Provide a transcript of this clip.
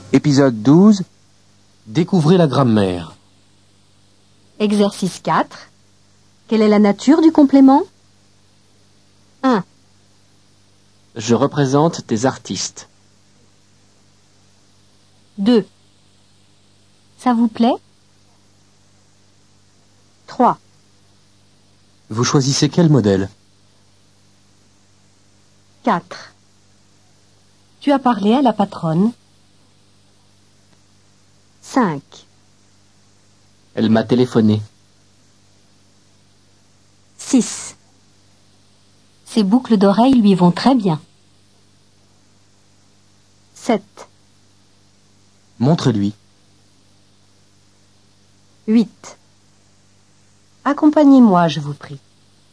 Épisode 12. Découvrez la grammaire. Exercice 4. Quelle est la nature du complément? 1, Je représente des artistes. 2. Ça vous plaît? 3, Vous choisissez quel modèle? 4. Tu as parlé à la patronne? 5, Elle m'a téléphoné. 6. Ces boucles d'oreilles lui vont très bien. 7, Montrez-lui. 8. Accompagnez-moi, je vous prie.